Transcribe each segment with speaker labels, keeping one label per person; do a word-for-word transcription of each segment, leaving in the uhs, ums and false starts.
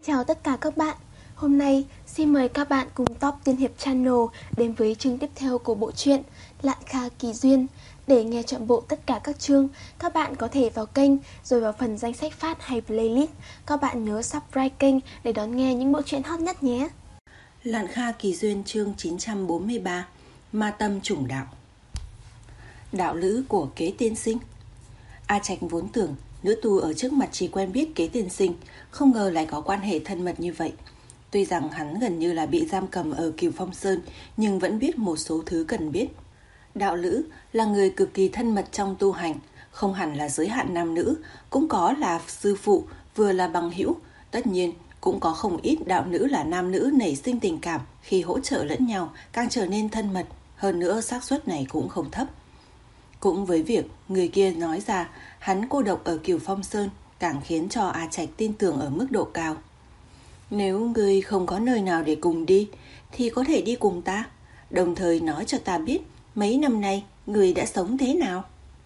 Speaker 1: Chào tất cả các bạn. Hôm nay xin mời các bạn cùng Top Tiên Hiệp Channel đến với chương tiếp theo của bộ truyện Lạn Kha Kỳ Duyên. Để nghe trọn bộ tất cả các chương, các bạn có thể vào kênh rồi vào phần danh sách phát hay playlist. Các bạn nhớ subscribe kênh để đón nghe những bộ truyện hot nhất nhé.
Speaker 2: Lạn Kha Kỳ Duyên chương chín trăm bốn mươi ba. Ma tâm chủng đạo. Đạo lữ của Kế tiên sinh. A Trạch vốn tưởng nữ tu ở trước mặt chỉ quen biết Kế tiên sinh, không ngờ lại có quan hệ thân mật như vậy. Tuy rằng hắn gần như là bị giam cầm ở Cửu Phong Sơn, nhưng vẫn biết một số thứ cần biết. Đạo lữ là người cực kỳ thân mật trong tu hành, không hẳn là giới hạn nam nữ, cũng có là sư phụ, vừa là bằng hữu. Tất nhiên cũng có không ít đạo nữ là nam nữ nảy sinh tình cảm, khi hỗ trợ lẫn nhau càng trở nên thân mật, hơn nữa xác suất này cũng không thấp. Cũng với việc người kia nói ra hắn cô độc ở Cửu Phong Sơn, càng khiến cho A Trạch tin tưởng ở mức độ cao. Nếu ngươi không có nơi nào để cùng đi thì có thể đi cùng ta, đồng thời nói cho ta biết mấy năm nay ngươi đã sống thế nào.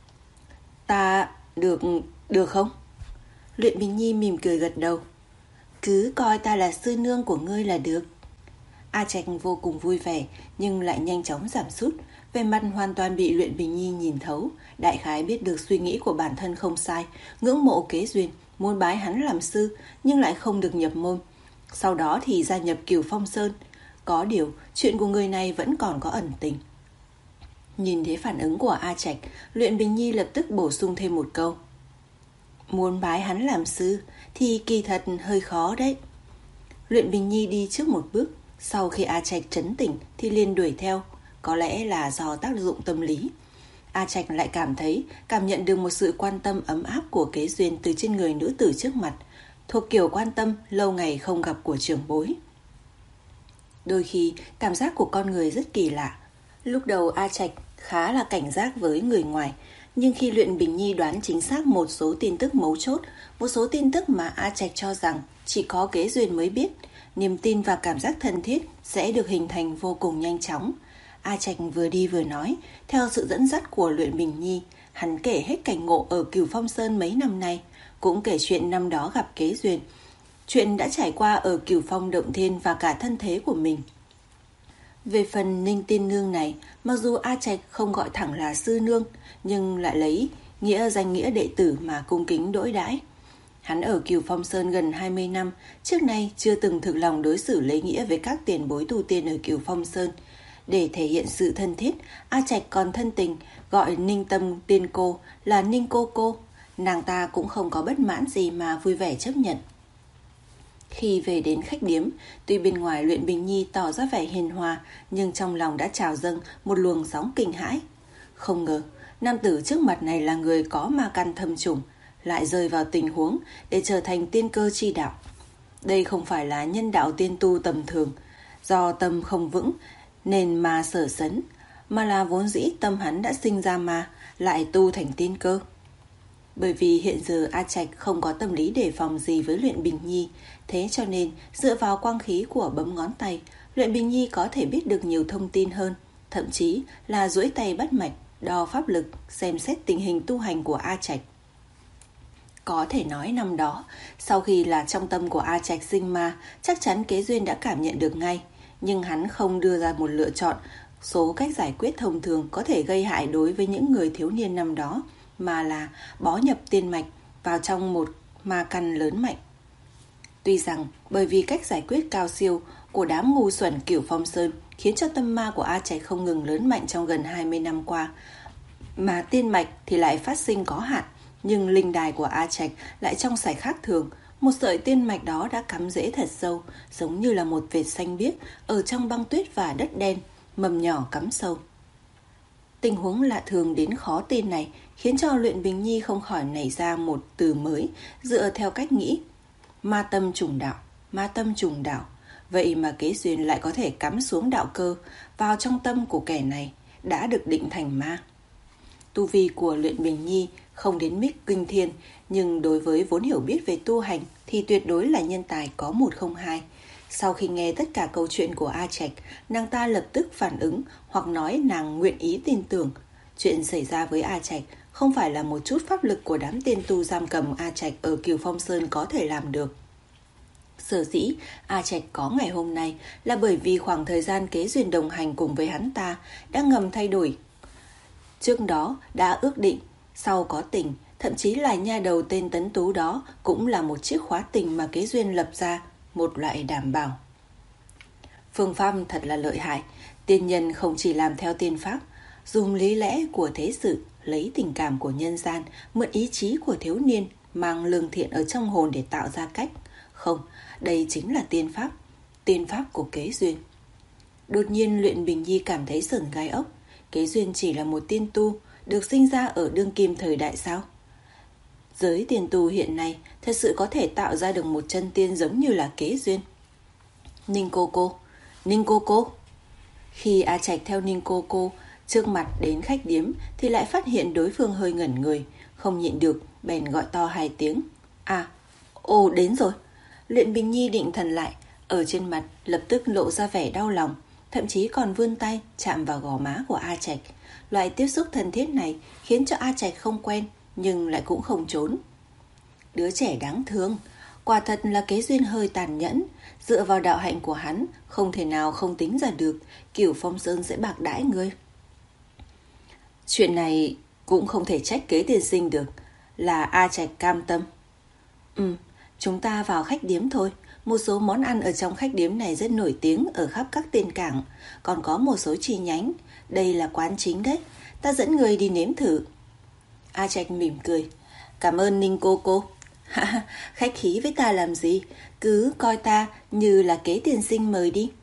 Speaker 2: Ta được, được không? Luyện Bình Nhi mỉm cười gật đầu. Cứ coi ta là sư nương của ngươi là được. A Trạch vô cùng vui vẻ, nhưng lại nhanh chóng giảm sút. Về mặt hoàn toàn bị Luyện Bình Nhi nhìn thấu, đại khái biết được suy nghĩ của bản thân không sai, ngưỡng mộ Kế Duyên, muốn bái hắn làm sư, nhưng lại không được nhập môn. Sau đó thì gia nhập Cửu Phong Sơn. Có điều, chuyện của người này vẫn còn có ẩn tình. Nhìn thấy phản ứng của A Trạch, Luyện Bình Nhi lập tức bổ sung thêm một câu. Muốn bái hắn làm sư thì kỳ thật hơi khó đấy. Luyện Bình Nhi đi trước một bước, sau khi A Trạch trấn tỉnh thì liền đuổi theo, có lẽ là do tác dụng tâm lý. A Trạch lại cảm thấy, cảm nhận được một sự quan tâm ấm áp của Kế Duyên từ trên người nữ tử trước mặt, thuộc kiểu quan tâm lâu ngày không gặp của trưởng bối. Đôi khi, cảm giác của con người rất kỳ lạ. Lúc đầu A Trạch khá là cảnh giác với người ngoài, nhưng khi Luyện Bình Nhi đoán chính xác một số tin tức mấu chốt, một số tin tức mà A Trạch cho rằng chỉ có Kế Duyên mới biết, niềm tin và cảm giác thân thiết sẽ được hình thành vô cùng nhanh chóng. A Trạch vừa đi vừa nói, theo sự dẫn dắt của Luyện Bình Nhi, hắn kể hết cảnh ngộ ở Cửu Phong Sơn mấy năm nay, cũng kể chuyện năm đó gặp Kế Duyên, chuyện đã trải qua ở Cửu Phong Động Thiên và cả thân thế của mình. Về phần Ninh Tiên Nương này, mặc dù A Trạch không gọi thẳng là sư nương, nhưng lại lấy nghĩa danh nghĩa đệ tử mà cung kính đối đãi. Hắn ở Cửu Phong Sơn gần hai mươi năm, trước nay chưa từng thực lòng đối xử lấy nghĩa với các tiền bối tu tiên ở Cửu Phong Sơn. Để thể hiện sự thân thiết, A Trạch còn thân tình gọi Ninh Tâm Tiên Cô là Ninh Cô Cô. Nàng ta cũng không có bất mãn gì mà vui vẻ chấp nhận. Khi về đến khách điếm, tuy bên ngoài Luyện Bình Nhi tỏ ra vẻ hiền hòa, nhưng trong lòng đã trào dâng một luồng sóng kinh hãi. Không ngờ, nam tử trước mặt này là người có ma căn thâm trùng, lại rơi vào tình huống để trở thành tiên cơ chi đạo. Đây không phải là nhân đạo tiên tu tầm thường, do tâm không vững nên ma sở sấn, mà là vốn dĩ tâm hắn đã sinh ra ma, lại tu thành tiên cơ. Bởi vì hiện giờ A Trạch không có tâm lý đề phòng gì với Luyện Bình Nhi, thế cho nên dựa vào quang khí của bấm ngón tay, Luyện Bình Nhi có thể biết được nhiều thông tin hơn, thậm chí là duỗi tay bắt mạch, đo pháp lực, xem xét tình hình tu hành của A Trạch. Có thể nói năm đó, sau khi là trong tâm của A Trạch sinh ma, chắc chắn Kế Duyên đã cảm nhận được ngay, nhưng hắn không đưa ra một lựa chọn số cách giải quyết thông thường có thể gây hại đối với những người thiếu niên năm đó, mà là bó nhập tiên mạch vào trong một ma căn lớn mạnh. Tuy rằng bởi vì cách giải quyết cao siêu của đám ngu xuẩn Cửu Phong Sơn khiến cho tâm ma của A Trạch không ngừng lớn mạnh trong gần hai mươi năm qua, mà tiên mạch thì lại phát sinh có hạn, nhưng linh đài của A Trạch lại trong sạch khác thường. Một sợi tiên mạch đó đã cắm rễ thật sâu, giống như là một vệt xanh biếc ở trong băng tuyết và đất đen, mầm nhỏ cắm sâu. Tình huống lạ thường đến khó tin này khiến cho Luyện Bình Nhi không khỏi nảy ra một từ mới dựa theo cách nghĩ. Ma tâm trùng đạo, ma tâm trùng đạo. Vậy mà Kế Duyên lại có thể cắm xuống đạo cơ vào trong tâm của kẻ này, đã được định thành ma. Tu vi của Luyện Bình Nhi không đến mức kinh thiên, nhưng đối với vốn hiểu biết về tu hành thì tuyệt đối là nhân tài có một không hai. Sau khi nghe tất cả câu chuyện của A Trạch, nàng ta lập tức phản ứng hoặc nói nàng nguyện ý tin tưởng. Chuyện xảy ra với A Trạch không phải là một chút pháp lực của đám tiên tu giam cầm A Trạch ở Cửu Phong Sơn có thể làm được. Sở dĩ A Trạch có ngày hôm nay là bởi vì khoảng thời gian kế duyên đồng hành cùng với hắn ta đã ngầm thay đổi. Trước đó đã ước định, sau có tình, thậm chí là nha đầu tên Tấn Tú đó cũng là một chiếc khóa tình mà kế duyên lập ra, một loại đảm bảo. Phương pháp thật là lợi hại, tiên nhân không chỉ làm theo tiên pháp, dùng lý lẽ của thế sự, lấy tình cảm của nhân gian, mượn ý chí của thiếu niên, mang lương thiện ở trong hồn để tạo ra cách. Không, đây chính là tiên pháp, tiên pháp của kế duyên. Đột nhiên Luyện Bình Nhi cảm thấy sởn gai ốc. Kế duyên chỉ là một tiên tu, được sinh ra ở đương kim thời đại sao? Giới tiên tu hiện nay thật sự có thể tạo ra được một chân tiên giống như là kế duyên. Ninh cô cô, Ninh cô cô. Khi A Trạch theo Ninh cô cô trước mặt đến khách điếm thì lại phát hiện đối phương hơi ngẩn người, không nhịn được bèn gọi to hai tiếng. À, ồ đến rồi. Luyện Bình Nhi định thần lại, ở trên mặt lập tức lộ ra vẻ đau lòng, thậm chí còn vươn tay chạm vào gò má của A Trạch. Loại tiếp xúc thân thiết này khiến cho A Trạch không quen, nhưng lại cũng không trốn. Đứa trẻ đáng thương, quả thật là kế duyên hơi tàn nhẫn. Dựa vào đạo hạnh của hắn, không thể nào không tính ra được Cửu Phong Sơn sẽ bạc đãi ngươi. Chuyện này cũng không thể trách kế tiên sinh được, là A Trạch cam tâm. Ừ, chúng ta vào khách điếm thôi. Một số món ăn ở trong khách điếm này rất nổi tiếng ở khắp các tên cảng, còn có một số chi nhánh. Đây là quán chính đấy, ta dẫn người đi nếm thử. A Trạch mỉm cười. Cảm ơn Ninh cô cô. Khách khí với ta làm gì, cứ coi ta như là kế tiên sinh mời đi.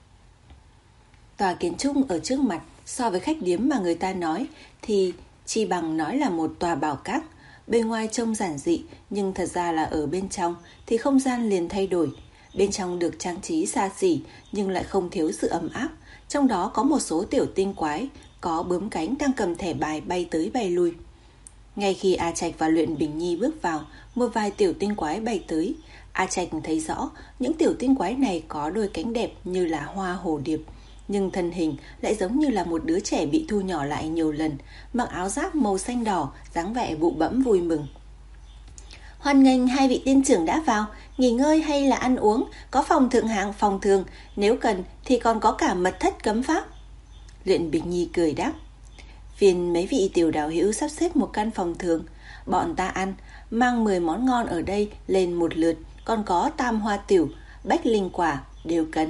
Speaker 2: Tòa kiến trúc ở trước mặt so với khách điếm mà người ta nói thì chi bằng nói là một tòa bảo các. Bên ngoài trông giản dị, nhưng thật ra là ở bên trong thì không gian liền thay đổi. Bên trong được trang trí xa xỉ nhưng lại không thiếu sự ấm áp. Trong đó có một số tiểu tinh quái, có bướm cánh đang cầm thẻ bài bay tới bay lui. Ngay khi A Trạch và Luyện Bình Nhi bước vào, một vài tiểu tinh quái bay tới. A Trạch thấy rõ những tiểu tinh quái này có đôi cánh đẹp như là hoa hồ điệp, nhưng thân hình lại giống như là một đứa trẻ bị thu nhỏ lại nhiều lần, mặc áo giáp màu xanh đỏ, dáng vẻ bụ bẫm vui mừng. Hoan nghênh hai vị tiên trưởng đã vào, nghỉ ngơi hay là ăn uống, có phòng thượng hạng, phòng thường, nếu cần thì còn có cả mật thất cấm pháp. Luyện Bình Nhi cười đáp. Phiền mấy vị tiểu đạo hữu sắp xếp một căn phòng thường, bọn ta ăn, mang mười món ngon ở đây lên một lượt, còn có tam hoa tiểu, bách linh quả, đều cần.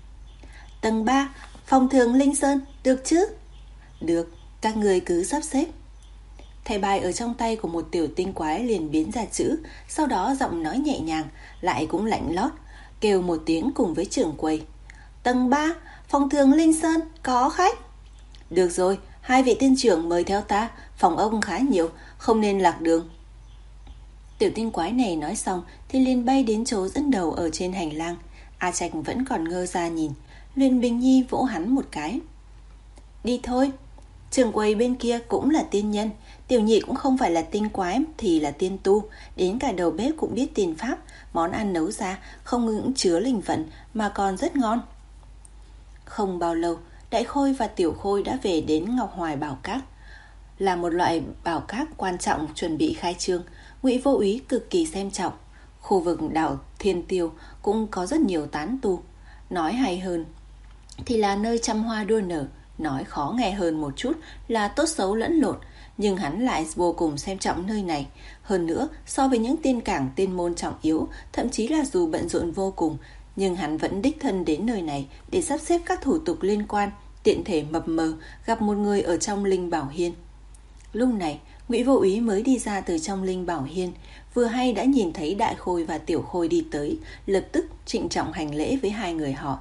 Speaker 2: Tầng ba, phòng thường Linh Sơn, được chứ? Được, các người cứ sắp xếp. Thẻ bài ở trong tay của một tiểu tinh quái liền biến ra chữ, sau đó giọng nói nhẹ nhàng, lại cũng lạnh lót, kêu một tiếng cùng với trưởng quầy. Tầng ba, phòng thường Linh Sơn, có khách. Được rồi, hai vị tiên trưởng mời theo ta, phòng ông khá nhiều, không nên lạc đường. Tiểu tinh quái này nói xong thì liền bay đến chỗ dẫn đầu ở trên hành lang. A Trạch vẫn còn ngơ ra nhìn. Luyện Bình Nhi vỗ hắn một cái. Đi thôi, trưởng quầy bên kia cũng là tiên nhân, tiểu nhị cũng không phải là tinh quái thì là tiên tu, đến cả đầu bếp cũng biết tiên pháp, món ăn nấu ra không những chứa linh vận mà còn rất ngon. Không bao lâu, Đại Khôi và Tiểu Khôi đã về đến Ngọc Hoài Bảo Các. Là một loại bảo các quan trọng chuẩn bị khai trương, Ngụy Vô Úy cực kỳ xem trọng. Khu vực đảo Thiên Tiêu cũng có rất nhiều tán tu. Nói hay hơn thì là nơi trăm hoa đua nở, nói khó nghe hơn một chút là tốt xấu lẫn lộn, nhưng hắn lại vô cùng xem trọng nơi này. Hơn nữa, so với những tiên cảng tiên môn trọng yếu, thậm chí là dù bận rộn vô cùng, nhưng hắn vẫn đích thân đến nơi này để sắp xếp các thủ tục liên quan, tiện thể mập mờ gặp một người ở trong Linh Bảo Hiên. Lúc này, Ngụy Vô Úy mới đi ra từ trong Linh Bảo Hiên, vừa hay đã nhìn thấy Đại Khôi và Tiểu Khôi đi tới, lập tức trịnh trọng hành lễ với hai người họ.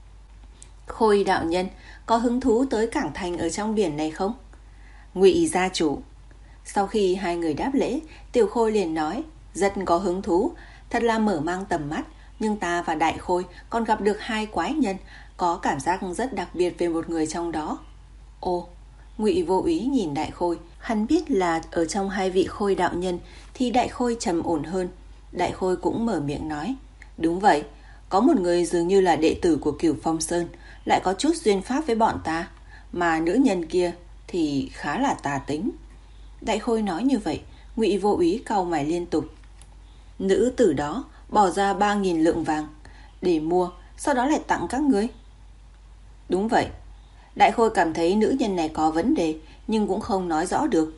Speaker 2: Khôi đạo nhân, có hứng thú tới cảng thành ở trong biển này không? Ngụy gia chủ. Sau khi hai người đáp lễ, Tiểu Khôi liền nói, rất có hứng thú, thật là mở mang tầm mắt, nhưng ta và Đại Khôi còn gặp được hai quái nhân, có cảm giác rất đặc biệt về một người trong đó. Ồ, Ngụy Vô Úy nhìn Đại Khôi, hắn biết là ở trong hai vị Khôi đạo nhân thì Đại Khôi trầm ổn hơn. Đại Khôi cũng mở miệng nói, đúng vậy, có một người dường như là đệ tử của Cửu Phong Sơn, lại có chút duyên pháp với bọn ta, mà nữ nhân kia thì khá là tà tính. Đại Khôi nói như vậy, Ngụy Vô Úy cau mày liên tục. Nữ tử đó bỏ ra ba nghìn lượng vàng để mua, sau đó lại tặng các ngươi. Đúng vậy. Đại Khôi cảm thấy nữ nhân này có vấn đề, nhưng cũng không nói rõ được.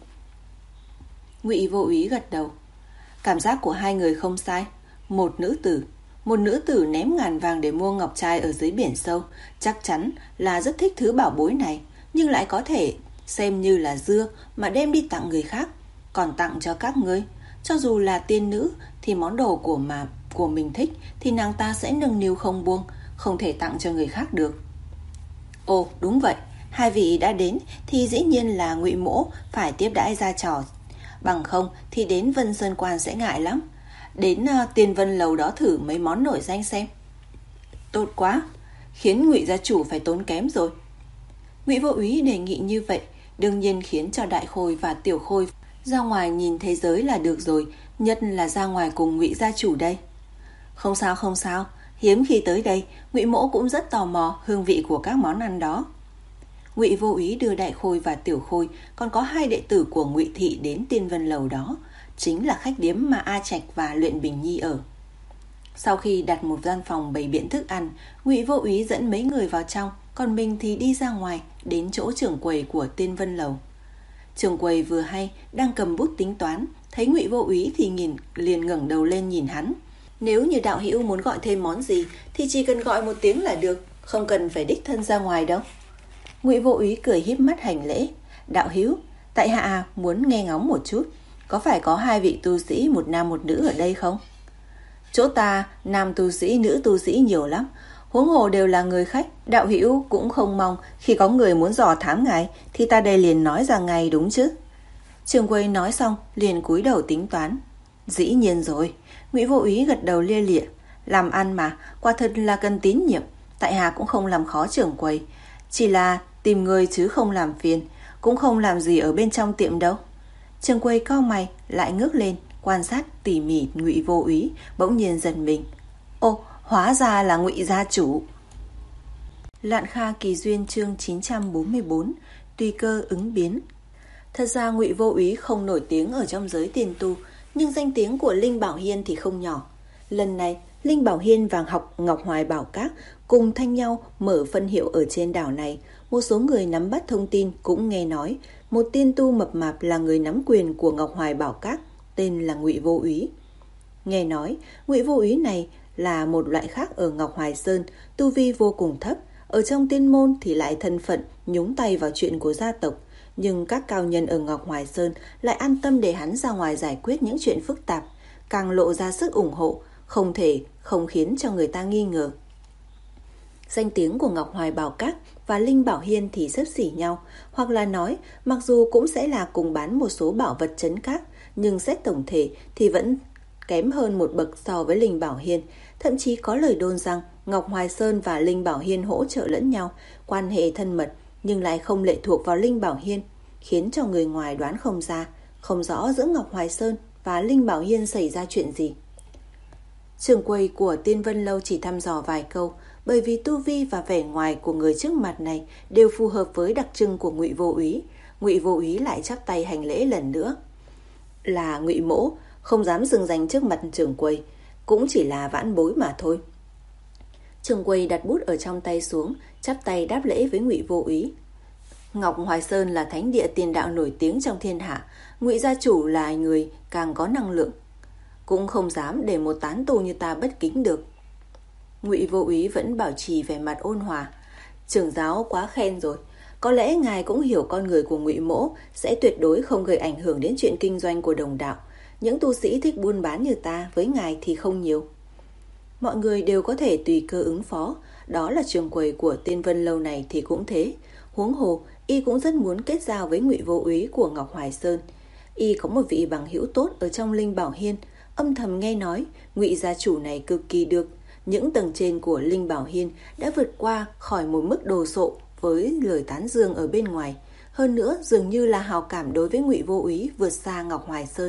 Speaker 2: Ngụy Vô Úy gật đầu. Cảm giác của hai người không sai. Một nữ tử, một nữ tử ném ngàn vàng để mua ngọc trai ở dưới biển sâu, chắc chắn là rất thích thứ bảo bối này, nhưng lại có thể xem như là dưa mà đem đi tặng người khác, còn tặng cho các ngươi. Cho dù là tiên nữ thì món đồ của mà của mình thích thì nàng ta sẽ nâng niu không buông, không thể tặng cho người khác được. Ồ, đúng vậy, hai vị đã đến thì dĩ nhiên là Ngụy Mỗ phải tiếp đãi ra trò, bằng không thì đến Vân Sơn Quan sẽ ngại lắm. Đến uh, Tiên Vân Lầu đó thử mấy món nổi danh xem. Tốt quá, khiến Ngụy gia chủ phải tốn kém rồi. Ngụy Vô Úy đề nghị như vậy, đương nhiên khiến cho Đại Khôi và Tiểu Khôi ra ngoài nhìn thế giới là được rồi, nhất là ra ngoài cùng Ngụy gia chủ đây. Không sao không sao, hiếm khi tới đây, Ngụy Mỗ cũng rất tò mò hương vị của các món ăn đó. Ngụy Vô Úy đưa Đại Khôi và Tiểu Khôi, còn có hai đệ tử của Ngụy thị đến Tiên Vân Lầu đó, chính là khách điếm mà A Trạch và Luyện Bình Nhi ở. Sau khi đặt một gian phòng bày biện thức ăn, Ngụy Vô Úy dẫn mấy người vào trong, còn mình thì đi ra ngoài đến chỗ trưởng quầy của Tiên Vân Lầu. Trưởng quầy vừa hay đang cầm bút tính toán, thấy Ngụy Vô Úy thì nhìn liền ngẩng đầu lên nhìn hắn. Nếu như đạo hữu muốn gọi thêm món gì thì chỉ cần gọi một tiếng là được, không cần phải đích thân ra ngoài đâu. Ngụy Vô Úy cười híp mắt hành lễ. Đạo hữu, tại hạ muốn nghe ngóng một chút, có phải có hai vị tu sĩ, một nam một nữ ở đây không? Chỗ ta nam tu sĩ, nữ tu sĩ nhiều lắm, huống hồ đều là người khách. Đạo hữu cũng không mong khi có người muốn dò thám ngài thì ta đây liền nói ra ngay đúng chứ? Trưởng quầy nói xong liền cúi đầu tính toán. Dĩ nhiên rồi. Ngụy Vô Úy gật đầu lia lịa. Làm ăn mà, quả thật là cần tín nhiệm. Tại hạ cũng không làm khó trưởng quầy, chỉ là tìm người chứ không làm phiền, cũng không làm gì ở bên trong tiệm đâu. Trưởng quầy cau mày lại ngước lên quan sát tỉ mỉ Ngụy Vô Úy, bỗng nhiên giật mình. Ô, hóa ra là Ngụy gia chủ. Lạn Kha Kỳ Duyên chương chín trăm bốn mươi bốn. Tùy cơ ứng biến. Thật ra Ngụy Vô Úy không nổi tiếng ở trong giới tiền tu, nhưng danh tiếng của Linh Bảo Hiên thì không nhỏ. Lần này Linh Bảo Hiên và học Ngọc Hoài Bảo Các cùng thanh nhau mở phân hiệu ở trên đảo này. Một số người nắm bắt thông tin cũng nghe nói một tiên tu mập mạp là người nắm quyền của Ngọc Hoài Bảo Các, tên là Ngụy Vô Úy. Nghe nói Ngụy Vô Úy này là một loại khác ở Ngọc Hoài Sơn, tu vi vô cùng thấp, ở trong tiên môn thì lại thân phận nhúng tay vào chuyện của gia tộc, nhưng các cao nhân ở Ngọc Hoài Sơn lại an tâm để hắn ra ngoài giải quyết những chuyện phức tạp, càng lộ ra sức ủng hộ, không thể không khiến cho người ta nghi ngờ. Danh tiếng của Ngọc Hoài Bảo Các và Linh Bảo Hiên thì xấp xỉ nhau, hoặc là nói mặc dù cũng sẽ là cùng bán một số bảo vật trấn các, nhưng xét tổng thể thì vẫn kém hơn một bậc so với Linh Bảo Hiên. Thậm chí có lời đồn rằng Ngọc Hoài Sơn và Linh Bảo Hiên hỗ trợ lẫn nhau, quan hệ thân mật, nhưng lại không lệ thuộc vào Linh Bảo Hiên, khiến cho người ngoài đoán không ra, không rõ giữa Ngọc Hoài Sơn và Linh Bảo Hiên xảy ra chuyện gì. Trưởng quầy của Tiên Vân Lâu chỉ thăm dò vài câu, bởi vì tu vi và vẻ ngoài của người trước mặt này đều phù hợp với đặc trưng của Ngụy Vô Úy. Ngụy Vô Úy lại chắp tay hành lễ lần nữa. Là Ngụy Mỗ, không dám dừng danh trước mặt trưởng quầy, cũng chỉ là vãn bối mà thôi. Trưởng quầy đặt bút ở trong tay xuống, chắp tay đáp lễ với Ngụy Vô Úy. Ngọc Hoài Sơn là thánh địa tiền đạo nổi tiếng trong thiên hạ, Ngụy gia chủ là người càng có năng lượng, cũng không dám để một tán tu như ta bất kính được. Ngụy Vô Úy vẫn bảo trì vẻ mặt ôn hòa. Trưởng giáo quá khen rồi, có lẽ ngài cũng hiểu con người của Ngụy Mỗ sẽ tuyệt đối không gây ảnh hưởng đến chuyện kinh doanh của đồng đạo. Những tu sĩ thích buôn bán như ta với ngài thì không nhiều. Mọi người đều có thể tùy cơ ứng phó, đó là trưởng quầy của Tiên Vân Lâu này thì cũng thế. Huống hồ, y cũng rất muốn kết giao với Ngụy Vô Úy của Ngọc Hoài Sơn. Y có một vị bằng hữu tốt ở trong Linh Bảo Hiên, âm thầm nghe nói Ngụy gia chủ này cực kỳ được. Những tầng trên của Linh Bảo Hiên đã vượt qua khỏi một mức đồ sộ với lời tán dương ở bên ngoài. Hơn nữa dường như là hào cảm đối với Ngụy Vô Úy vượt xa Ngọc Hoài Sơn.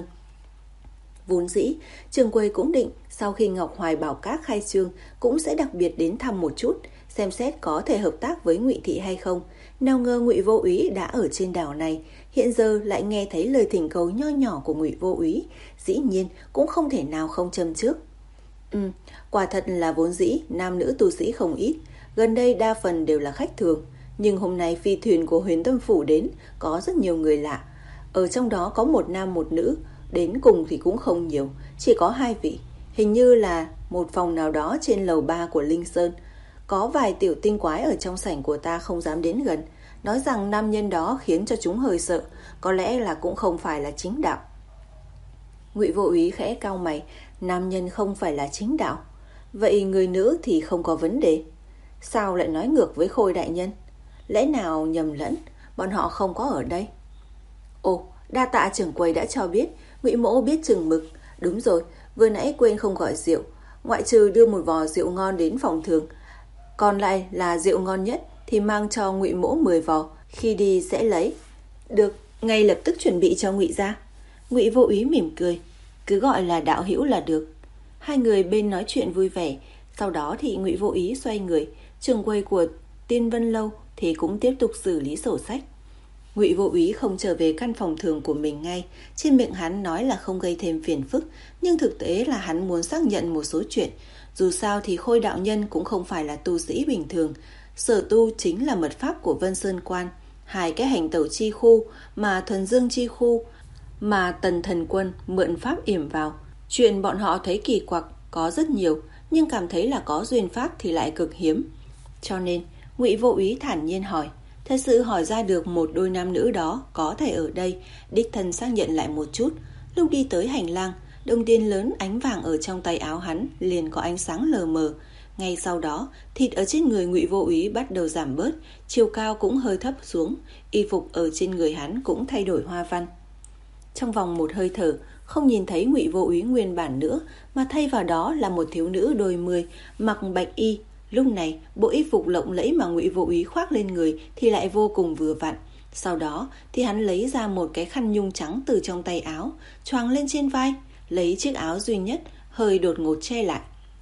Speaker 2: Vốn dĩ, trưởng quầy cũng định sau khi Ngọc Hoài Bảo Các khai trương cũng sẽ đặc biệt đến thăm một chút, xem xét có thể hợp tác với Ngụy thị hay không. Nào ngờ Ngụy Vô Úy đã ở trên đảo này, hiện giờ lại nghe thấy lời thỉnh cầu nho nhỏ của Ngụy Vô Úy, dĩ nhiên cũng không thể nào không châm trước. Ừ, quả thật là vốn dĩ nam nữ tu sĩ không ít, gần đây đa phần đều là khách thường, nhưng hôm nay phi thuyền của Huyền Tâm Phủ đến, có rất nhiều người lạ. Ở trong đó có một nam một nữ, đến cùng thì cũng không nhiều, chỉ có hai vị. Hình như là một phòng nào đó trên lầu ba của Linh Sơn. Có vài tiểu tinh quái ở trong sảnh của ta không dám đến gần, nói rằng nam nhân đó khiến cho chúng hơi sợ, có lẽ là cũng không phải là chính đạo. Ngụy Vô Úy khẽ cau mày, nam nhân không phải là chính đạo, vậy người nữ thì không có vấn đề. Sao lại nói ngược với Khôi đại nhân? Lẽ nào nhầm lẫn, bọn họ không có ở đây? Ồ, đa tạ trưởng quầy đã cho biết, Ngụy mỗ biết chừng mực. Đúng rồi, vừa nãy quên không gọi rượu, ngoại trừ đưa một vò rượu ngon đến phòng thường, còn lại là rượu ngon nhất thì mang cho Ngụy mỗ mười vò, khi đi sẽ lấy. Được, ngay lập tức chuẩn bị cho Ngụy gia. Ngụy Vô Úy mỉm cười, cứ gọi là đạo hữu là được. Hai người bên nói chuyện vui vẻ, sau đó thì Ngụy Vô Úy xoay người, trưởng quầy của Tiên Vân Lâu thì cũng tiếp tục xử lý sổ sách. Ngụy Vô Úy không trở về căn phòng thường của mình ngay, trên miệng hắn nói là không gây thêm phiền phức, nhưng thực tế là hắn muốn xác nhận một số chuyện. Dù sao thì Khôi đạo nhân cũng không phải là tu sĩ bình thường, sở tu chính là mật pháp của Vân Sơn Quan, hai cái hành tẩu chi khu mà thuần dương chi khu mà Tần Thần Quân mượn pháp yểm vào. Chuyện bọn họ thấy kỳ quặc có rất nhiều, nhưng cảm thấy là có duyên pháp thì lại cực hiếm. Cho nên Ngụy Vô Úy thản nhiên hỏi, thật sự hỏi ra được một đôi nam nữ đó có thể ở đây, đích thân xác nhận lại một chút. Lúc đi tới hành lang, đồng tiền lớn ánh vàng ở trong tay áo hắn liền có ánh sáng lờ mờ. Ngay sau đó, thịt ở trên người Ngụy Vô Úy bắt đầu giảm bớt, chiều cao cũng hơi thấp xuống, y phục ở trên người hắn cũng thay đổi hoa văn. Trong vòng một hơi thở, không nhìn thấy Ngụy Vô Úy nguyên bản nữa, mà thay vào đó là một thiếu nữ đôi mươi, mặc bạch y. Lúc này, bộ y phục lộng lẫy mà Ngụy Vô Úy khoác lên người thì lại vô cùng vừa vặn. Sau đó thì hắn lấy ra một cái khăn nhung trắng từ trong tay áo, choàng lên trên vai, lấy chiếc áo duy nhất hơi đột ngột che lại.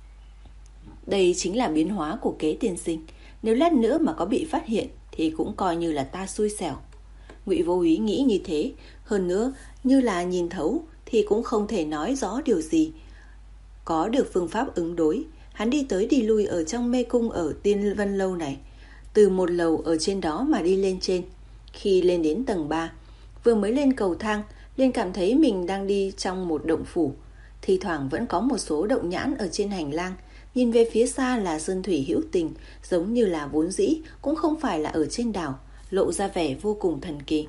Speaker 2: Đây chính là biến hóa của Kế tiên sinh, nếu lát nữa mà có bị phát hiện thì cũng coi như là ta xui xẻo. Ngụy Vô Úy nghĩ như thế, hơn nữa như là nhìn thấu thì cũng không thể nói rõ điều gì. Có được phương pháp ứng đối, hắn đi tới đi lui ở trong mê cung ở Tiên Vân Lâu này, từ một lầu ở trên đó mà đi lên trên. Khi lên đến tầng ba, vừa mới lên cầu thang, liền cảm thấy mình đang đi trong một động phủ. Thi thoảng vẫn có một số động nhãn ở trên hành lang, nhìn về phía xa là sơn thủy hữu tình, giống như là vốn dĩ cũng không phải là ở trên đảo, lộ ra vẻ vô cùng thần kỳ.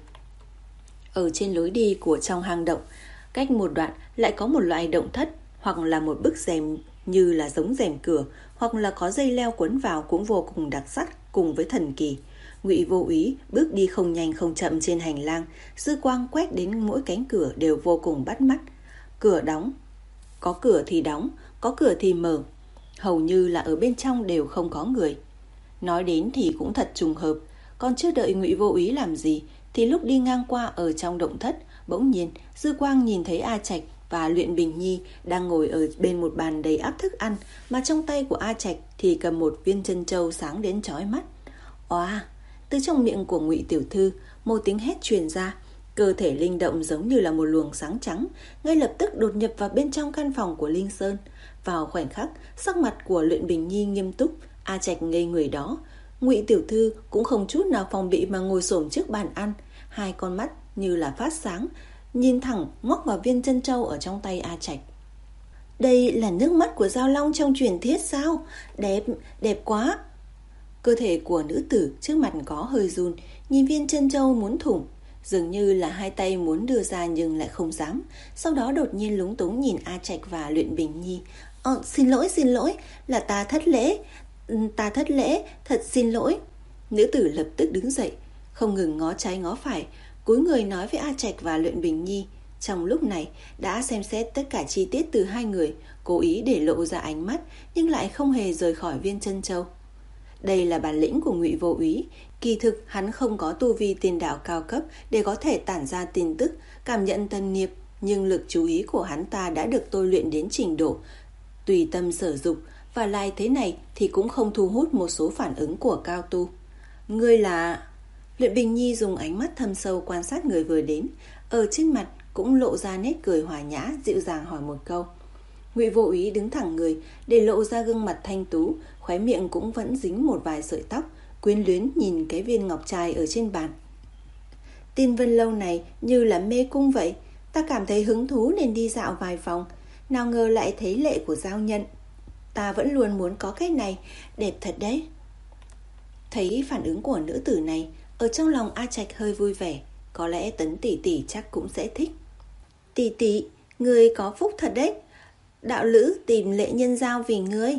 Speaker 2: Ở trên lối đi của trong hang động, cách một đoạn lại có một loại động thất, hoặc là một bức rèm như là giống rèm cửa, hoặc là có dây leo quấn vào cũng vô cùng đặc sắc cùng với thần kỳ. Ngụy Vô Úy bước đi không nhanh không chậm trên hành lang, dư quang quét đến mỗi cánh cửa đều vô cùng bắt mắt. Cửa đóng, có cửa thì đóng, có cửa thì mở, hầu như là ở bên trong đều không có người. Nói đến thì cũng thật trùng hợp, còn chưa đợi Ngụy Vô Úy làm gì thì lúc đi ngang qua ở trong động thất, bỗng nhiên dư quang nhìn thấy A Trạch và Luyện Bình Nhi đang ngồi ở bên một bàn đầy ắp thức ăn, mà trong tay của A Trạch thì cầm một viên chân châu sáng đến chói mắt. Oa! Từ trong miệng của Ngụy tiểu thư, một tiếng hét truyền ra, cơ thể linh động giống như là một luồng sáng trắng, ngay lập tức đột nhập vào bên trong căn phòng của Linh Sơn. Vào khoảnh khắc, sắc mặt của Luyện Bình Nhi nghiêm túc, A Trạch ngây người đó. Ngụy tiểu thư cũng không chút nào phòng bị mà ngồi xổm trước bàn ăn, hai con mắt như là phát sáng, nhìn thẳng ngoắc vào viên chân châu ở trong tay A Trạch. Đây là nước mắt của Giao Long trong truyền thuyết sao? Đẹp, đẹp quá! Cơ thể của nữ tử trước mặt có hơi run, nhìn viên chân châu muốn thủng, dường như là hai tay muốn đưa ra nhưng lại không dám. Sau đó đột nhiên lúng túng nhìn A Trạch và Luyện Bình Nhi. Ờ, xin lỗi, xin lỗi, là ta thất lễ, ta thất lễ, thật xin lỗi. Nữ tử lập tức đứng dậy, không ngừng ngó trái ngó phải, cúi người nói với A Trạch và Luyện Bình Nhi. Trong lúc này đã xem xét tất cả chi tiết từ hai người, cố ý để lộ ra ánh mắt nhưng lại không hề rời khỏi viên chân châu. Đây là bản lĩnh của Ngụy Vô Úy. Kỳ thực hắn không có tu vi tiên đạo cao cấp để có thể tản ra tin tức, cảm nhận tân nghiệp, nhưng lực chú ý của hắn ta đã được tôi luyện đến trình độ tùy tâm sở dục, và lại thế này thì cũng không thu hút một số phản ứng của cao tu. Ngươi là... Luyện Bình Nhi dùng ánh mắt thâm sâu quan sát người vừa đến, ở trên mặt cũng lộ ra nét cười hòa nhã, dịu dàng hỏi một câu. Ngụy Vô Úy đứng thẳng người, để lộ ra gương mặt thanh tú, khóe miệng cũng vẫn dính một vài sợi tóc, quyến luyến nhìn cái viên ngọc trai ở trên bàn. Tiên Vân Lâu này như là mê cung vậy, ta cảm thấy hứng thú nên đi dạo vài vòng, nào ngờ lại thấy lệ của giao nhân. Ta vẫn luôn muốn có cái này, đẹp thật đấy. Thấy phản ứng của nữ tử này, ở trong lòng A Trạch hơi vui vẻ, có lẽ Tấn tỷ tỷ chắc cũng sẽ thích. Tỷ tỷ, ngươi có phúc thật đấy, đạo lữ tìm lệ nhân giao vì ngươi.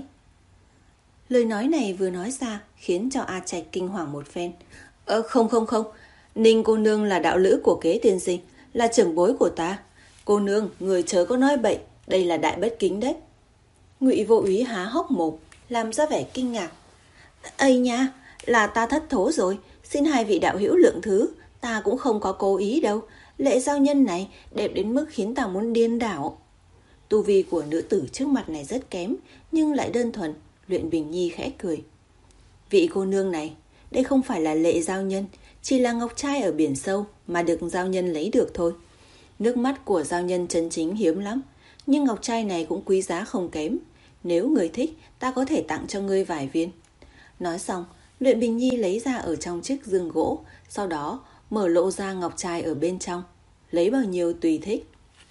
Speaker 2: Lời nói này vừa nói ra khiến cho A Trạch kinh hoàng một phen. Ờ không không không, Ninh cô nương là đạo lữ của Kế tiên sinh, là trưởng bối của ta. Cô nương, người chớ có nói bậy, đây là đại bất kính đấy. Ngụy Vô Úy há hốc mồm, làm ra vẻ kinh ngạc. Ây nha, là ta thất thố rồi, xin hai vị đạo hữu lượng thứ, ta cũng không có cố ý đâu. Lệ giao nhân này đẹp đến mức khiến ta muốn điên đảo. Tu vi của nữ tử trước mặt này rất kém, nhưng lại đơn thuần. Luyện Bình Nhi khẽ cười. Vị cô nương này, đây không phải là lệ giao nhân, chỉ là ngọc trai ở biển sâu mà được giao nhân lấy được thôi. Nước mắt của giao nhân chân chính hiếm lắm, nhưng ngọc trai này cũng quý giá không kém. Nếu người thích, ta có thể tặng cho ngươi vài viên. Nói xong, Luyện Bình Nhi lấy ra ở trong chiếc giường gỗ, sau đó mở lộ ra ngọc trai ở bên trong, lấy bao nhiêu tùy thích.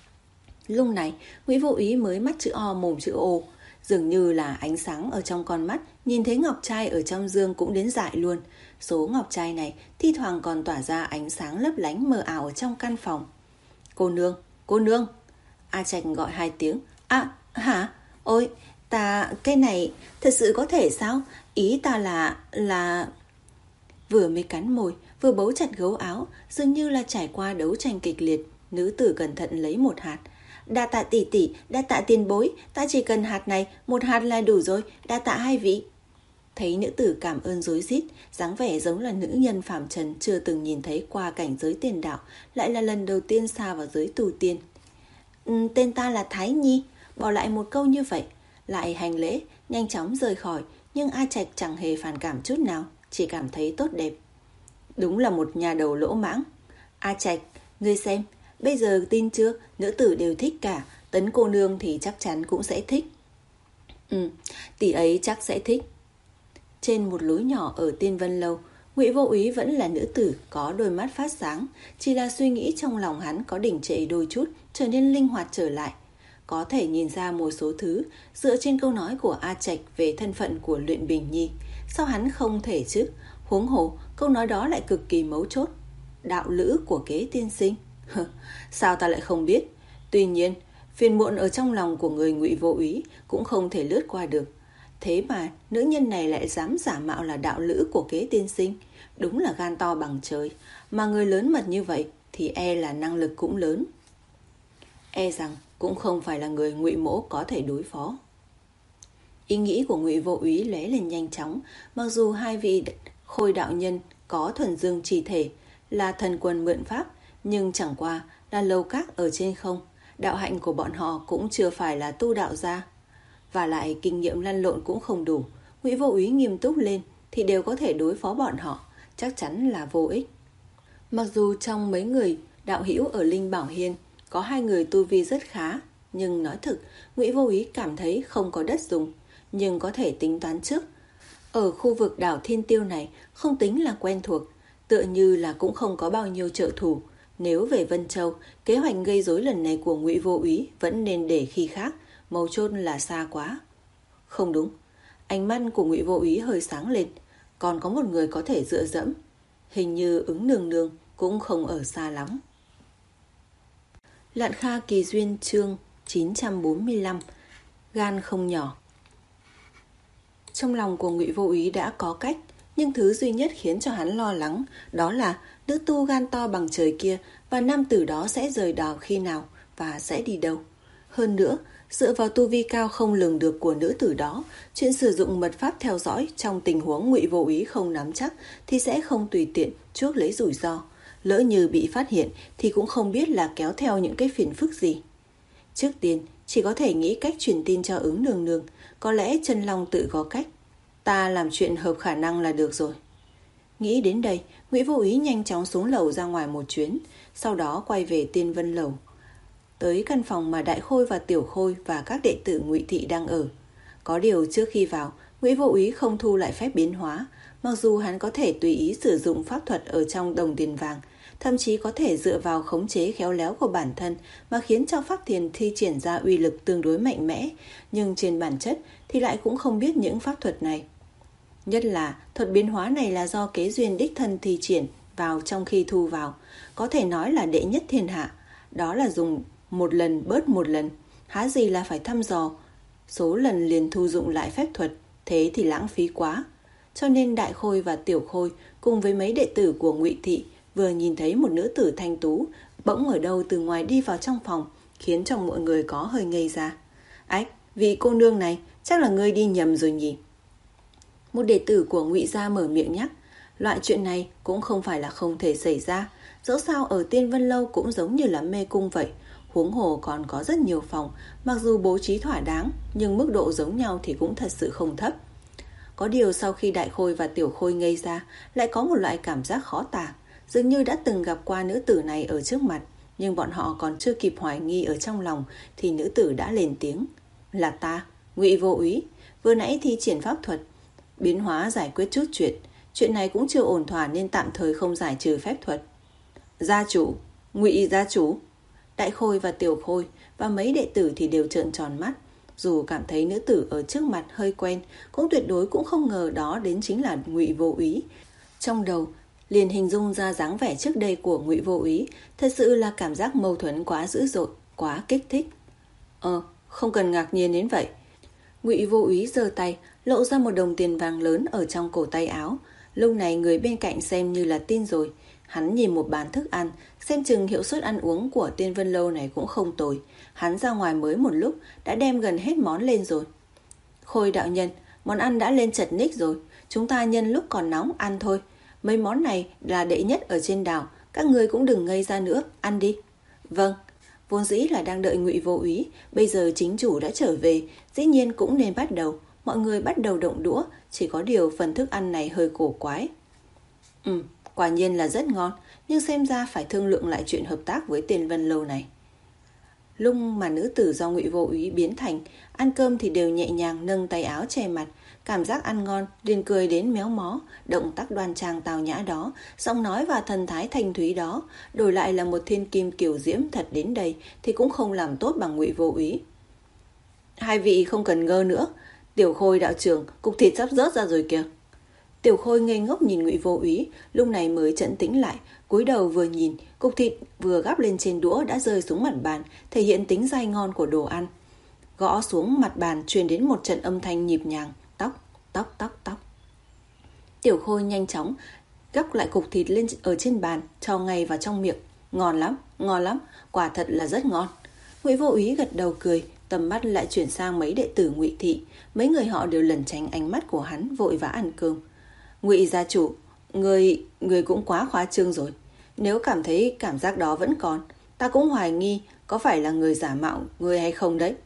Speaker 2: Lúc này, Ngụy Vô Úy mới mắt chữ O mồm chữ O, dường như là ánh sáng ở trong con mắt, nhìn thấy ngọc trai ở trong giường cũng đến dại luôn. Số ngọc trai này thi thoảng còn tỏa ra ánh sáng lấp lánh mờ ảo ở trong căn phòng. Cô nương, cô nương. A Trạch gọi hai tiếng. À, hả? Ôi, ta, cái này, thật sự có thể sao? Ý ta là, là... Vừa mới cắn môi, vừa bấu chặt gấu áo, dường như là trải qua đấu tranh kịch liệt. Nữ tử cẩn thận lấy một hạt. Đa tạ tỷ tỷ, đa tạ tiền bối, ta chỉ cần hạt này, một hạt là đủ rồi, đa tạ hai vị. Thấy nữ tử cảm ơn rối rít, dáng vẻ giống là nữ nhân phàm trần chưa từng nhìn thấy qua cảnh giới tiền đạo, lại là lần đầu tiên xa vào giới tu tiên. Ừ, tên ta là Thái Nhi. Bỏ lại một câu như vậy, lại hành lễ, nhanh chóng rời khỏi, nhưng A Trạch chẳng hề phản cảm chút nào, chỉ cảm thấy tốt đẹp. Đúng là một nhà đầu lỗ mãng. A Trạch, ngươi xem, bây giờ tin chưa, nữ tử đều thích cả, Tấn cô nương thì chắc chắn cũng sẽ thích. Ừ, tỷ ấy chắc sẽ thích. Trên một lối nhỏ ở Tiên Vân Lâu, Ngụy Vô Úy vẫn là nữ tử có đôi mắt phát sáng, chỉ là suy nghĩ trong lòng hắn có đỉnh trệ đôi chút, trở nên linh hoạt trở lại. Có thể nhìn ra một số thứ dựa trên câu nói của A Trạch về thân phận của Luyện Bình Nhi. Sao hắn không thể chứ? Huống hồ, câu nói đó lại cực kỳ mấu chốt. Đạo lữ của Kế tiên sinh. Sao ta lại không biết? Tuy nhiên, phiền muộn ở trong lòng của người Ngụy Vô Úy cũng không thể lướt qua được. Thế mà nữ nhân này lại dám giả mạo là đạo lữ của Kế tiên sinh. Đúng là gan to bằng trời. Mà người lớn mật như vậy thì e là năng lực cũng lớn. E rằng cũng không phải là người Ngụy mỗ có thể đối phó. Ý nghĩ của Ngụy Vô Úy lóe lên nhanh chóng. Mặc dù hai vị Khôi đạo nhân có thuần dương chỉ thể, là thần quân mượn pháp, nhưng chẳng qua là lâu các ở trên không. Đạo hạnh của bọn họ cũng chưa phải là tu đạo gia, và lại kinh nghiệm lăn lộn cũng không đủ. Ngụy Vô Úy nghiêm túc lên thì đều có thể đối phó bọn họ, chắc chắn là vô ích. Mặc dù trong mấy người đạo hữu ở Linh Bảo Hiên có hai người tu vi rất khá, nhưng nói thực, Ngụy Vô Úy cảm thấy không có đất dùng, nhưng có thể tính toán trước. Ở khu vực đảo Thiên Tiêu này không tính là quen thuộc, tựa như là cũng không có bao nhiêu trợ thủ. Nếu về Vân Châu, kế hoạch gây rối lần này của Ngụy Vô Úy vẫn nên để khi khác, mấu chốt là xa quá. Không đúng, ánh mắt của Ngụy Vô Úy hơi sáng lên, còn có một người có thể dựa dẫm. Hình như Ứng Nương Nương cũng không ở xa lắm. Lạn Kha Kỳ Duyên chương chín trăm bốn mươi lăm. Gan không nhỏ. Trong lòng của Ngụy Vô Úy đã có cách, nhưng thứ duy nhất khiến cho hắn lo lắng đó là nữ tu gan to bằng trời kia và nam tử đó sẽ rời đảo khi nào và sẽ đi đâu. Hơn nữa, dựa vào tu vi cao không lường được của nữ tử đó, chuyện sử dụng mật pháp theo dõi trong tình huống Ngụy Vô Úy không nắm chắc thì sẽ không tùy tiện chuốc lấy rủi ro. Lỡ như bị phát hiện thì cũng không biết là kéo theo những cái phiền phức gì. Trước tiên, chỉ có thể nghĩ cách truyền tin cho Ứng Nương Nương. Có lẽ Chân Long tự có cách. Ta làm chuyện hợp khả năng là được rồi. Nghĩ đến đây, Ngụy Vô Úy nhanh chóng xuống lầu ra ngoài một chuyến, sau đó quay về Tiên Vân Lầu. tới căn phòng mà Đại Khôi và Tiểu Khôi và các đệ tử Ngụy Thị đang ở. Có điều trước khi vào, Ngụy Vô Úy không thu lại phép biến hóa, mặc dù hắn có thể tùy ý sử dụng pháp thuật ở trong đồng tiền vàng, thậm chí có thể dựa vào khống chế khéo léo của bản thân mà khiến cho pháp thiền thi triển ra uy lực tương đối mạnh mẽ, nhưng trên bản chất thì lại cũng không biết những pháp thuật này. Nhất là thuật biến hóa này là do Kế Duyên đích thân thi triển vào trong khi thu vào, có thể nói là đệ nhất thiên hạ, đó là dùng một lần bớt một lần, há gì là phải thăm dò số lần liền thu dụng lại phép thuật, thế thì lãng phí quá. Cho nên Đại Khôi và Tiểu Khôi cùng với mấy đệ tử của Ngụy Thị vừa nhìn thấy một nữ tử thanh tú bỗng ở đâu từ ngoài đi vào trong phòng, khiến cho mọi người có hơi ngây ra. Ách, vị cô nương này chắc là ngươi đi nhầm rồi nhỉ? Một đệ tử của Ngụy gia mở miệng nhắc. Loại chuyện này cũng không phải là không thể xảy ra, dẫu sao ở Tiên Vân Lâu cũng giống như là mê cung vậy, huống hồ còn có rất nhiều phòng, mặc dù bố trí thỏa đáng nhưng mức độ giống nhau thì cũng thật sự không thấp. Có điều sau khi Đại Khôi và Tiểu Khôi ngây ra, lại có một loại cảm giác khó tả, dường như đã từng gặp qua nữ tử này ở trước mặt, nhưng bọn họ còn chưa kịp hoài nghi ở trong lòng thì nữ tử đã lên tiếng. Là ta, Ngụy Vô Úy, vừa nãy thi triển pháp thuật biến hóa giải quyết chút chuyện, chuyện này cũng chưa ổn thỏa nên tạm thời không giải trừ phép thuật. Gia chủ, Ngụy gia chủ. Đại Khôi và Tiểu Khôi và mấy đệ tử thì đều trợn tròn mắt, dù cảm thấy nữ tử ở trước mặt hơi quen, cũng tuyệt đối cũng không ngờ đó đến chính là Ngụy Vô Úy. Trong đầu liền hình dung ra dáng vẻ trước đây của Ngụy Vô Úy, thật sự là cảm giác mâu thuẫn quá dữ dội, quá kích thích. Ờ, không cần ngạc nhiên đến vậy. Ngụy Vô Úy giơ tay, lộ ra một đồng tiền vàng lớn ở trong cổ tay áo. Lúc này người bên cạnh xem như là tin rồi. Hắn nhìn một bàn thức ăn, xem chừng hiệu suất ăn uống của Tiên Vân Lâu này cũng không tồi. Hắn ra ngoài mới một lúc đã đem gần hết món lên rồi. Khôi đạo nhân, món ăn đã lên chật ních rồi, chúng ta nhân lúc còn nóng ăn thôi. Mấy món này là đệ nhất ở trên đảo, các người cũng đừng ngây ra nữa, ăn đi. Vâng, vốn dĩ là đang đợi Ngụy Vô Úy, bây giờ chính chủ đã trở về, dĩ nhiên cũng nên bắt đầu. Mọi người bắt đầu động đũa, chỉ có điều phần thức ăn này hơi cổ quái. Ừ, quả nhiên là rất ngon, nhưng xem ra phải thương lượng lại chuyện hợp tác với Tiên Vân Lâu này. Lúc mà nữ tử do Ngụy Vô Úy biến thành, ăn cơm thì đều nhẹ nhàng nâng tay áo che mặt, cảm giác ăn ngon, liền cười đến méo mó, động tác đoan trang tào nhã đó, giọng nói và thần thái thanh thúy đó, đổi lại là một thiên kim kiều diễm thật đến đây thì cũng không làm tốt bằng Ngụy Vô Úy. Hai vị không cần ngơ nữa, Tiểu Khôi đạo trưởng, cục thịt sắp rớt ra rồi kìa. Tiểu Khôi ngây ngốc nhìn Ngụy Vô Úy, lúc này mới trấn tĩnh lại, cúi đầu vừa nhìn, cục thịt vừa gắp lên trên đũa đã rơi xuống mặt bàn, thể hiện tính dai ngon của đồ ăn. Gõ xuống mặt bàn truyền đến một trận âm thanh nhịp nhàng, tóc, tóc, tóc, tóc. Tiểu Khôi nhanh chóng gắp lại cục thịt lên ở trên bàn, cho ngay vào trong miệng. Ngon lắm, ngon lắm, quả thật là rất ngon. Ngụy Vô Úy gật đầu cười, tầm mắt lại chuyển sang mấy đệ tử Ngụy Thị, mấy người họ đều lẩn tránh ánh mắt của hắn, vội vã ăn cơm. Ngụy gia chủ, người người cũng quá khoa trương rồi. Nếu cảm thấy cảm giác đó vẫn còn, ta cũng hoài nghi có phải là người giả mạo người hay không đấy.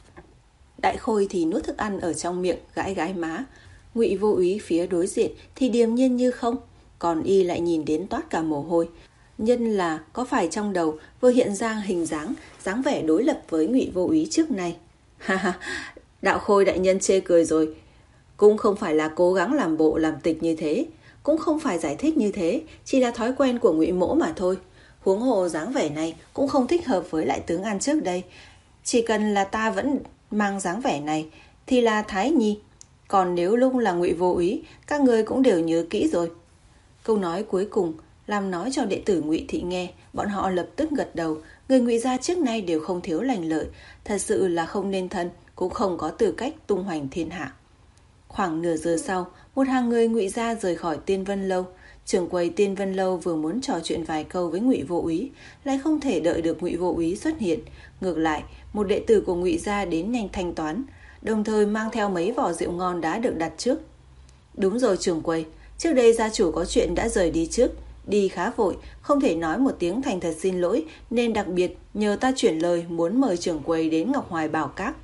Speaker 2: Đại Khôi thì nuốt thức ăn ở trong miệng, gãi gãi má. Ngụy Vô Úy phía đối diện thì điềm nhiên như không, còn y lại nhìn đến toát cả mồ hôi. Nhân là có phải trong đầu vừa hiện ra hình dáng, dáng vẻ đối lập với Ngụy Vô Úy trước này. Ha ha, Đạo Khôi đại nhân chê cười rồi. Cũng không phải là cố gắng làm bộ làm tịch như thế, cũng không phải giải thích như thế, chỉ là thói quen của Ngụy mỗ mà thôi. Huống hồ dáng vẻ này cũng không thích hợp với lại tướng ăn trước đây. Chỉ cần là ta vẫn mang dáng vẻ này thì là Thái Nhi, còn nếu lúc là Ngụy Vô Úy, các người cũng đều nhớ kỹ rồi. Câu nói cuối cùng làm nói cho đệ tử Ngụy Thị nghe, bọn họ lập tức gật đầu. Người Ngụy gia trước nay đều không thiếu lành lợi, thật sự là không nên thân, cũng không có tư cách tung hoành thiên hạ. Khoảng nửa giờ sau, một hàng người Ngụy gia rời khỏi Tiên Vân Lâu. Trưởng quầy Tiên Vân Lâu vừa muốn trò chuyện vài câu với Ngụy Vô Úy, lại không thể đợi được Ngụy Vô Úy xuất hiện. Ngược lại, một đệ tử của Ngụy gia đến nhanh thanh toán, đồng thời mang theo mấy vỏ rượu ngon đã được đặt trước. Đúng rồi trưởng quầy, trước đây gia chủ có chuyện đã rời đi trước, đi khá vội, không thể nói một tiếng thành thật xin lỗi, nên đặc biệt nhờ ta chuyển lời muốn mời trưởng quầy đến Ngọc Hoài Bảo Các.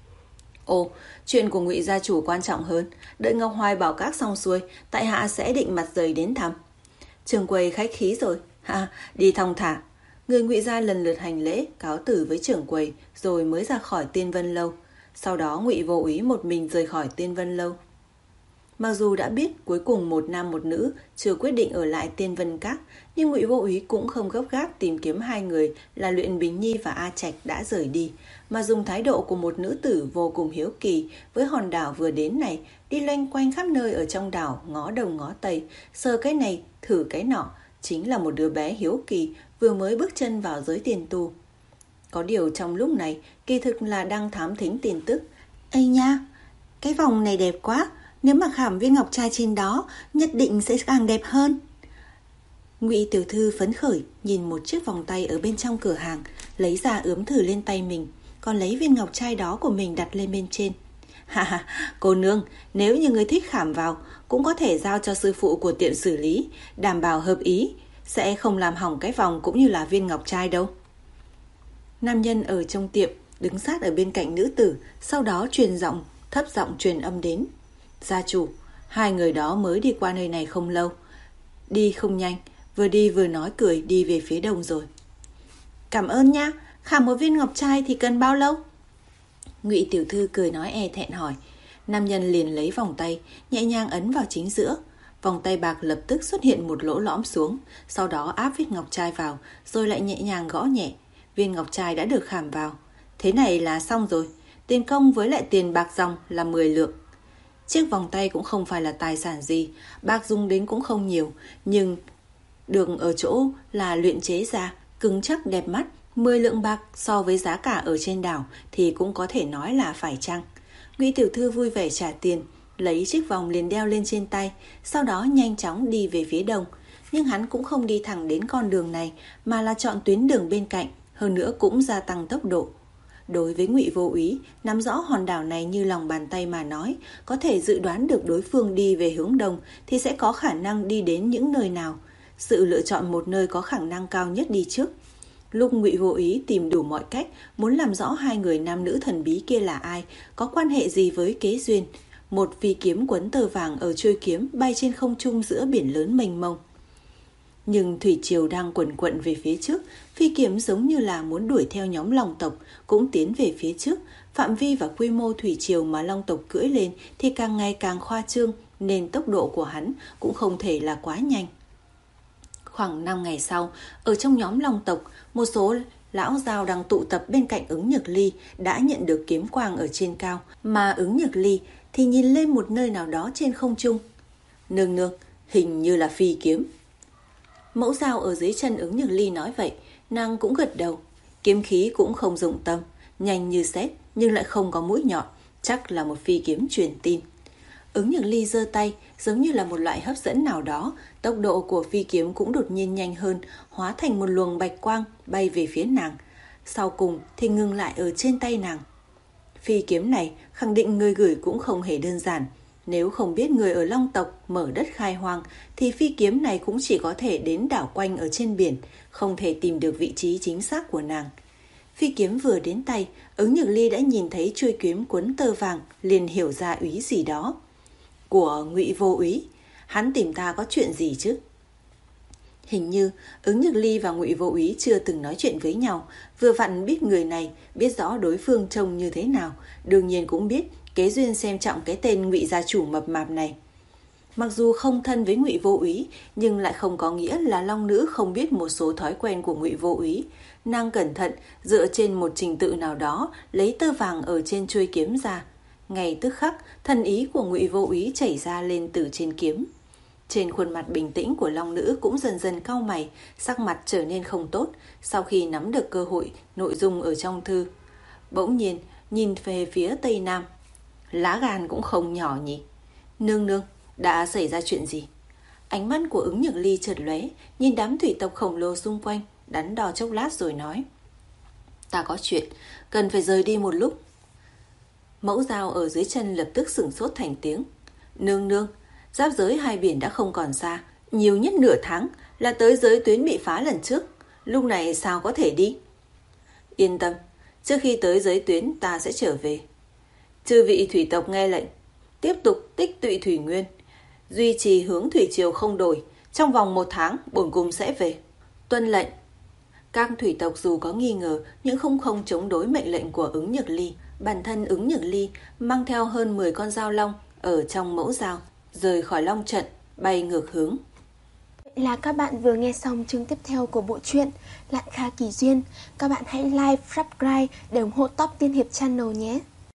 Speaker 2: Ồ, chuyện của Ngụy gia chủ quan trọng hơn, đợi Ngọc Hoài Bảo Các xong xuôi, tại hạ sẽ định mặt dày đến thăm. Trưởng quầy khách khí rồi, ha, đi thong thả. Người Ngụy gia lần lượt hành lễ, cáo từ với trưởng quầy, rồi mới ra khỏi Tiên Vân Lâu. Sau đó Ngụy Vô Úy một mình rời khỏi Tiên Vân Lâu. Mặc dù đã biết cuối cùng một nam một nữ chưa quyết định ở lại Tiên Vân Các, nhưng Ngụy Vô Úy cũng không gấp gáp tìm kiếm hai người là Luyện Bình Nhi và A Trạch đã rời đi, mà dùng thái độ của một nữ tử vô cùng hiếu kỳ với hòn đảo vừa đến này, đi loanh quanh khắp nơi ở trong đảo, ngó đông ngó tây, sờ cái này, thử cái nọ, chính là một đứa bé hiếu kỳ vừa mới bước chân vào giới tiền tu. Có điều trong lúc này, kỳ thực là đang thám thính tin tức. Ây nha, cái vòng này đẹp quá, nếu mà khảm viên ngọc trai trên đó, nhất định sẽ càng đẹp hơn. Ngụy tiểu thư phấn khởi nhìn một chiếc vòng tay ở bên trong cửa hàng, lấy ra ướm thử lên tay mình, còn lấy viên ngọc trai đó của mình đặt lên bên trên. Ha ha, cô nương, nếu như người thích khảm vào, cũng có thể giao cho sư phụ của tiệm xử lý, đảm bảo hợp ý, sẽ không làm hỏng cái vòng cũng như là viên ngọc trai đâu. Nam nhân ở trong tiệm đứng sát ở bên cạnh nữ tử, sau đó truyền giọng, thấp giọng truyền âm đến. Gia chủ, hai người đó mới đi qua nơi này không lâu, đi không nhanh, vừa đi vừa nói cười đi về phía đông rồi. Cảm ơn nha, khảm một viên ngọc trai thì cần bao lâu? Ngụy tiểu thư cười nói e thẹn hỏi. Nam nhân liền lấy vòng tay, nhẹ nhàng ấn vào chính giữa. Vòng tay bạc lập tức xuất hiện một lỗ lõm xuống, sau đó áp viên ngọc trai vào, rồi lại nhẹ nhàng gõ nhẹ. Viên ngọc trai đã được khảm vào. Thế này là xong rồi, tiền công với lại tiền bạc dòng là mười lượng. Chiếc vòng tay cũng không phải là tài sản gì, bạc dùng đến cũng không nhiều, nhưng được ở chỗ là luyện chế ra, cứng chắc đẹp mắt, mười lượng bạc so với giá cả ở trên đảo thì cũng có thể nói là phải chăng. Ngụy tiểu thư vui vẻ trả tiền, lấy chiếc vòng liền đeo lên trên tay, sau đó nhanh chóng đi về phía đông. Nhưng hắn cũng không đi thẳng đến con đường này, mà là chọn tuyến đường bên cạnh, hơn nữa cũng gia tăng tốc độ. Đối với Ngụy Vô Úy, nắm rõ hòn đảo này như lòng bàn tay mà nói, có thể dự đoán được đối phương đi về hướng đông thì sẽ có khả năng đi đến những nơi nào. Sự lựa chọn một nơi có khả năng cao nhất đi trước. Lúc Ngụy Vô Úy tìm đủ mọi cách muốn làm rõ hai người nam nữ thần bí kia là ai, có quan hệ gì với Kế Duyên, một phi kiếm quấn tơ vàng ở chuôi kiếm bay trên không trung giữa biển lớn mênh mông. Nhưng thủy triều đang quần quận về phía trước, phi kiếm giống như là muốn đuổi theo nhóm long tộc, cũng tiến về phía trước. Phạm vi và quy mô thủy triều mà long tộc cưỡi lên thì càng ngày càng khoa trương, nên tốc độ của hắn cũng không thể là quá nhanh. Khoảng năm ngày sau, ở trong nhóm long tộc, một số lão giao đang tụ tập bên cạnh Ứng Nhược Ly đã nhận được kiếm quang ở trên cao, mà Ứng Nhược Ly thì nhìn lên một nơi nào đó trên không trung. Nương nương, hình như là phi kiếm. Mẫu dao ở dưới chân Ứng Nhược Ly nói vậy, nàng cũng gật đầu. Kiếm khí cũng không dụng tâm, nhanh như sét nhưng lại không có mũi nhọn, chắc là một phi kiếm truyền tin. Ứng Nhược Ly giơ tay, giống như là một loại hấp dẫn nào đó, tốc độ của phi kiếm cũng đột nhiên nhanh hơn, hóa thành một luồng bạch quang bay về phía nàng. Sau cùng thì ngừng lại ở trên tay nàng. Phi kiếm này khẳng định người gửi cũng không hề đơn giản. Nếu không biết người ở Long tộc mở đất khai hoang thì phi kiếm này cũng chỉ có thể đến đảo quanh ở trên biển, không thể tìm được vị trí chính xác của nàng. Phi kiếm vừa đến tay, Ứng Nhược Ly đã nhìn thấy chuôi kiếm quấn tơ vàng, liền hiểu ra ý gì đó. Của Ngụy Vô Úy, hắn tìm ta có chuyện gì chứ? Hình như Ứng Nhược Ly và Ngụy Vô Úy chưa từng nói chuyện với nhau, vừa vặn biết người này, biết rõ đối phương trông như thế nào, đương nhiên cũng biết Kế Duyên xem trọng cái tên Ngụy gia chủ mập mạp này. Mặc dù không thân với Ngụy Vô Úy, nhưng lại không có nghĩa là long nữ không biết một số thói quen của Ngụy Vô Úy. Nàng cẩn thận dựa trên một trình tự nào đó, lấy tơ vàng ở trên chuôi kiếm ra. Ngay tức khắc, thần ý của Ngụy Vô Úy chảy ra lên từ trên kiếm. Trên khuôn mặt bình tĩnh của long nữ cũng dần dần cau mày, sắc mặt trở nên không tốt sau khi nắm được cơ hội nội dung ở trong thư. Bỗng nhiên nhìn về phía tây nam, lá gan cũng không nhỏ nhỉ. Nương nương, đã xảy ra chuyện gì? Ánh mắt của Ứng Nhược Ly chợt lóe, nhìn đám thủy tộc khổng lồ xung quanh, đắn đo chốc lát rồi nói: Ta có chuyện, cần phải rời đi một lúc. Mẫu dao ở dưới chân lập tức sửng sốt thành tiếng. Nương nương, giáp giới hai biển đã không còn xa, nhiều nhất nửa tháng là tới giới tuyến bị phá lần trước, lúc này sao có thể đi? Yên tâm, trước khi tới giới tuyến ta sẽ trở về. Chư vị thủy tộc nghe lệnh, tiếp tục tích tụy thủy nguyên, duy trì hướng thủy triều không đổi, trong vòng một tháng bổn cung sẽ về. Tuân lệnh. Các thủy tộc dù có nghi ngờ nhưng không không chống đối mệnh lệnh của ứng nhược ly. Bản thân ứng nhược ly mang theo hơn mười con dao long ở trong mẫu dao, rời khỏi long trận, bay ngược hướng.
Speaker 1: Vậy là các bạn vừa nghe xong chương tiếp theo của bộ truyện Lạn Kha Kỳ Duyên. Các bạn hãy like, subscribe để ủng hộ Top Tiên Hiệp Channel nhé.